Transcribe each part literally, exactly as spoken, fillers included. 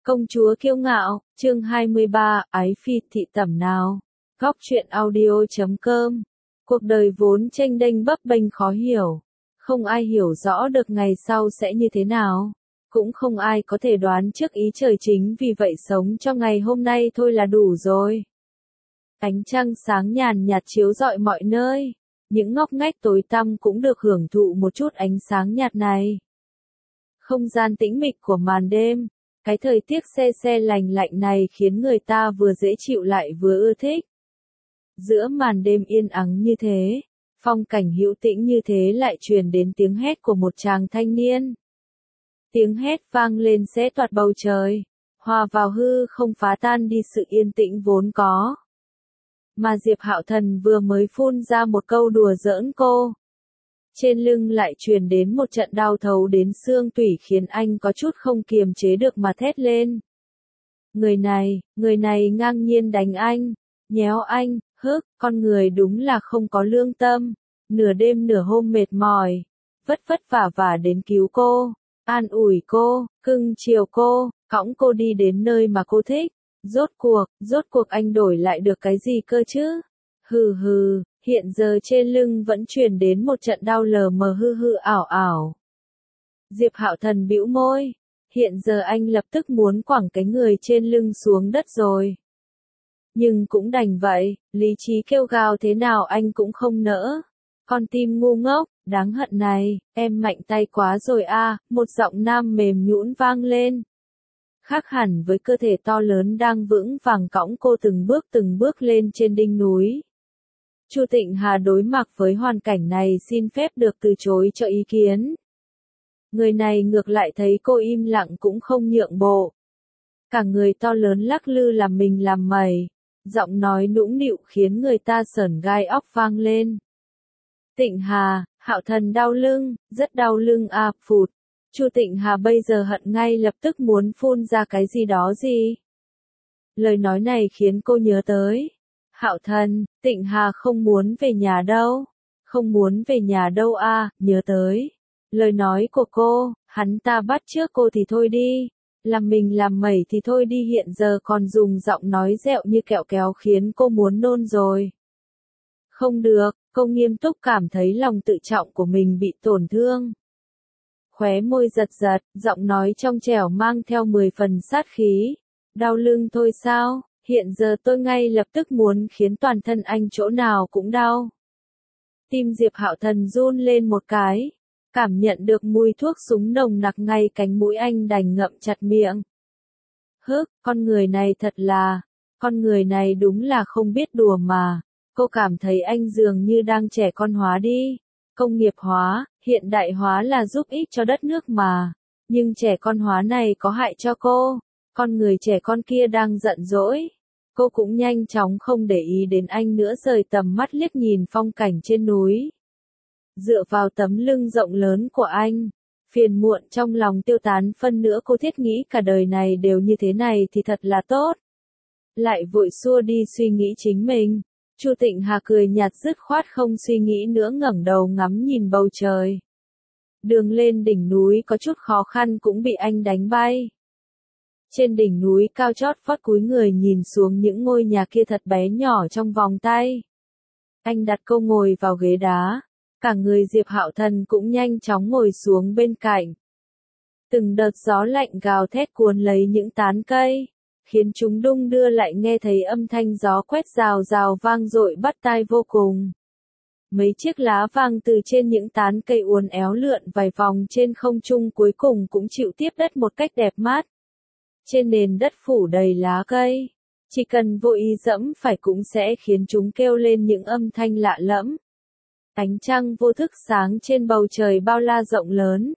Công chúa kiêu ngạo, chương hai mươi ba, ái phi thị tẩm nào. Góc truyện audio chấm com. Cuộc đời vốn chênh đênh bấp bênh khó hiểu. Không ai hiểu rõ được ngày sau sẽ như thế nào. Cũng không ai có thể đoán trước ý trời, chính vì vậy sống cho ngày hôm nay thôi là đủ rồi. Ánh trăng sáng nhàn nhạt chiếu rọi mọi nơi. Những ngóc ngách tối tăm cũng được hưởng thụ một chút ánh sáng nhạt này. Không gian tĩnh mịch của màn đêm. Cái thời tiết se se lành lạnh này khiến người ta vừa dễ chịu lại vừa ưa thích. Giữa màn đêm yên ắng như thế, phong cảnh hữu tĩnh như thế lại truyền đến tiếng hét của một chàng thanh niên. Tiếng hét vang lên xé toạc bầu trời, hòa vào hư không phá tan đi sự yên tĩnh vốn có. Mà Diệp Hạo Thần vừa mới phun ra một câu đùa giỡn cô. Trên lưng lại truyền đến một trận đau thấu đến xương tủy khiến anh có chút không kiềm chế được mà thét lên. Người này, người này ngang nhiên đánh anh, nhéo anh, hức, con người đúng là không có lương tâm. Nửa đêm nửa hôm mệt mỏi, vất vất vả vả đến cứu cô, an ủi cô, cưng chiều cô, cõng cô đi đến nơi mà cô thích. Rốt cuộc, rốt cuộc anh đổi lại được cái gì cơ chứ? Hừ hừ. Hiện giờ trên lưng vẫn truyền đến một trận đau lờ mờ hư hư ảo ảo. Diệp Hạo Thần bĩu môi. Hiện giờ anh lập tức muốn quẳng cái người trên lưng xuống đất rồi. Nhưng cũng đành vậy, lý trí kêu gào thế nào anh cũng không nỡ. Con tim ngu ngốc, đáng hận này, em mạnh tay quá rồi a, một giọng nam mềm nhũn vang lên. Khác hẳn với cơ thể to lớn đang vững vàng cõng cô từng bước từng bước lên trên đỉnh núi. Chu Tịnh Hà đối mặt với hoàn cảnh này xin phép được từ chối cho ý kiến. Người này ngược lại thấy cô im lặng cũng không nhượng bộ. Cả người to lớn lắc lư làm mình làm mày, giọng nói nũng nịu khiến người ta sởn gai óc vang lên. Tịnh Hà, Hạo Thần đau lưng, rất đau lưng à, phụt. Chu Tịnh Hà bây giờ hận ngay lập tức muốn phun ra cái gì đó gì. Lời nói này khiến cô nhớ tới. Hạo Thần, Tịnh Hà không muốn về nhà đâu. Không muốn về nhà đâu à, nhớ tới. Lời nói của cô, hắn ta bắt trước cô thì thôi đi. Làm mình làm mẩy thì thôi đi, hiện giờ còn dùng giọng nói dẹo như kẹo kéo khiến cô muốn nôn rồi. Không được, cô nghiêm túc cảm thấy lòng tự trọng của mình bị tổn thương. Khóe môi giật giật, giọng nói trong trẻo mang theo mười phần sát khí. Đau lưng thôi sao? Hiện giờ tôi ngay lập tức muốn khiến toàn thân anh chỗ nào cũng đau. Tim Diệp Hạo Thần run lên một cái, cảm nhận được mùi thuốc súng nồng nặc ngay cánh mũi anh đành ngậm chặt miệng. Hức, con người này thật là, con người này đúng là không biết đùa mà. Cô cảm thấy anh dường như đang trẻ con hóa đi. Công nghiệp hóa, hiện đại hóa là giúp ích cho đất nước mà. Nhưng trẻ con hóa này có hại cho cô. Con người trẻ con kia đang giận dỗi. Cô cũng nhanh chóng không để ý đến anh nữa, rời tầm mắt liếc nhìn phong cảnh trên núi. Dựa vào tấm lưng rộng lớn của anh, phiền muộn trong lòng tiêu tán phân nữa, cô thiết nghĩ cả đời này đều như thế này thì thật là tốt. Lại vội xua đi suy nghĩ chính mình. Chu Tịnh Hà cười nhạt dứt khoát không suy nghĩ nữa, ngẩng đầu ngắm nhìn bầu trời. Đường lên đỉnh núi có chút khó khăn cũng bị anh đánh bay. Trên đỉnh núi cao chót vót cúi người nhìn xuống những ngôi nhà kia thật bé nhỏ trong vòng tay. Anh đặt cô ngồi vào ghế đá. Cả người Diệp Hạo Thần cũng nhanh chóng ngồi xuống bên cạnh. Từng đợt gió lạnh gào thét cuốn lấy những tán cây, khiến chúng đung đưa, lại nghe thấy âm thanh gió quét rào rào vang dội bắt tai vô cùng. Mấy chiếc lá vàng từ trên những tán cây uốn éo lượn vài vòng trên không trung, cuối cùng cũng chịu tiếp đất một cách đẹp mắt. Trên nền đất phủ đầy lá cây, chỉ cần vô ý dẫm phải cũng sẽ khiến chúng kêu lên những âm thanh lạ lẫm. Ánh trăng vô thức sáng trên bầu trời bao la rộng lớn.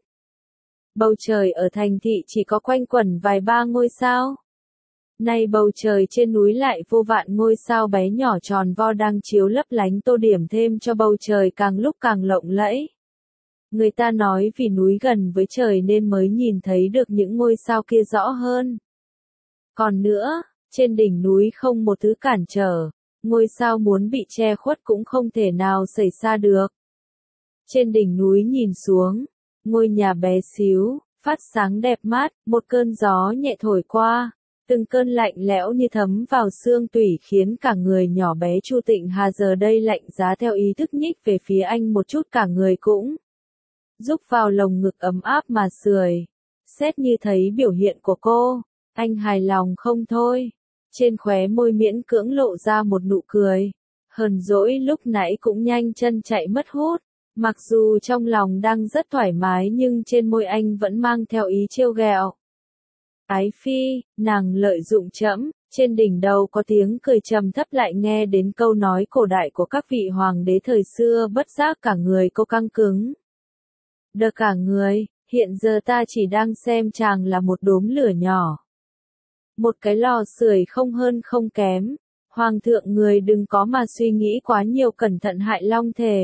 Bầu trời ở thành thị chỉ có quanh quẩn vài ba ngôi sao. Nay bầu trời trên núi lại vô vạn ngôi sao bé nhỏ tròn vo đang chiếu lấp lánh, tô điểm thêm cho bầu trời càng lúc càng lộng lẫy. Người ta nói vì núi gần với trời nên mới nhìn thấy được những ngôi sao kia rõ hơn. Còn nữa, trên đỉnh núi không một thứ cản trở, ngôi sao muốn bị che khuất cũng không thể nào xảy ra được. Trên đỉnh núi nhìn xuống, ngôi nhà bé xíu, phát sáng đẹp mắt, một cơn gió nhẹ thổi qua, từng cơn lạnh lẽo như thấm vào xương tủy khiến cả người nhỏ bé Chu Tịnh Hà giờ đây lạnh giá theo ý thức nhích về phía anh một chút, cả người cũng rúc vào lồng ngực ấm áp mà sưởi. Xét như thấy biểu hiện của cô, anh hài lòng không thôi. Trên khóe môi miễn cưỡng lộ ra một nụ cười. Hờn dỗi lúc nãy cũng nhanh chân chạy mất hút. Mặc dù trong lòng đang rất thoải mái nhưng trên môi anh vẫn mang theo ý trêu ghẹo. Ái phi, nàng lợi dụng trẫm. Trên đỉnh đầu có tiếng cười trầm thấp, lại nghe đến câu nói cổ đại của các vị hoàng đế thời xưa, bất giác cả người cô căng cứng. Đờ cả người, hiện giờ ta chỉ đang xem chàng là một đốm lửa nhỏ. Một cái lò sưởi không hơn không kém. Hoàng thượng người đừng có mà suy nghĩ quá nhiều, cẩn thận hại long thể.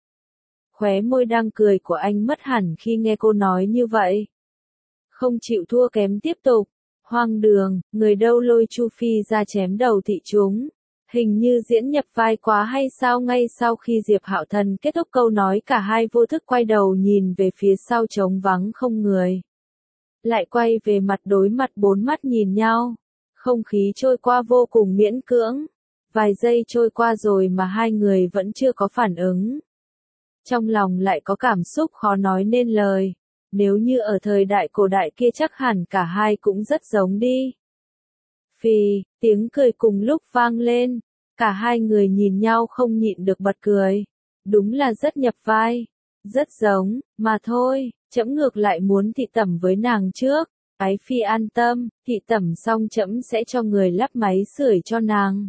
Khóe môi đang cười của anh mất hẳn khi nghe cô nói như vậy. Không chịu thua kém tiếp tục. Hoang đường, người đâu lôi Chu Phi ra chém đầu thị chúng. Hình như diễn nhập vai quá hay sao? Ngay sau khi Diệp Hạo Thần kết thúc câu nói, cả hai vô thức quay đầu nhìn về phía sau trống vắng không người. Lại quay về mặt đối mặt, bốn mắt nhìn nhau. Không khí trôi qua vô cùng miễn cưỡng. Vài giây trôi qua rồi mà hai người vẫn chưa có phản ứng. Trong lòng lại có cảm xúc khó nói nên lời. Nếu như ở thời đại cổ đại kia chắc hẳn cả hai cũng rất giống đi. Phì, tiếng cười cùng lúc vang lên. Cả hai người nhìn nhau không nhịn được bật cười. Đúng là rất nhập vai. Rất giống, mà thôi, trẫm ngược lại muốn thị tẩm với nàng trước. Ái phi an tâm, thị tẩm xong trẫm sẽ cho người lắp máy sưởi cho nàng.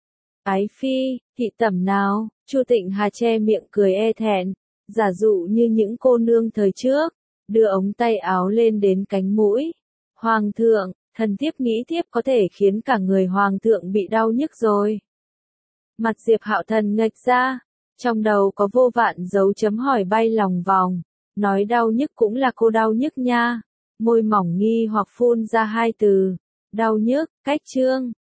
Ái phi, thị tẩm nào? Chu Tịnh Hà che miệng cười e thẹn, giả dụ như những cô nương thời trước, đưa ống tay áo lên đến cánh mũi. Hoàng thượng, thần thiếp nghĩ thiếp có thể khiến cả người hoàng thượng bị đau nhức rồi. Mặt Diệp Hạo Thần nghệch ra, trong đầu có vô vạn dấu chấm hỏi bay lòng vòng, nói đau nhức cũng là cô đau nhức nha. Môi mỏng nghi hoặc phun ra hai từ, đau nhức, cách chương.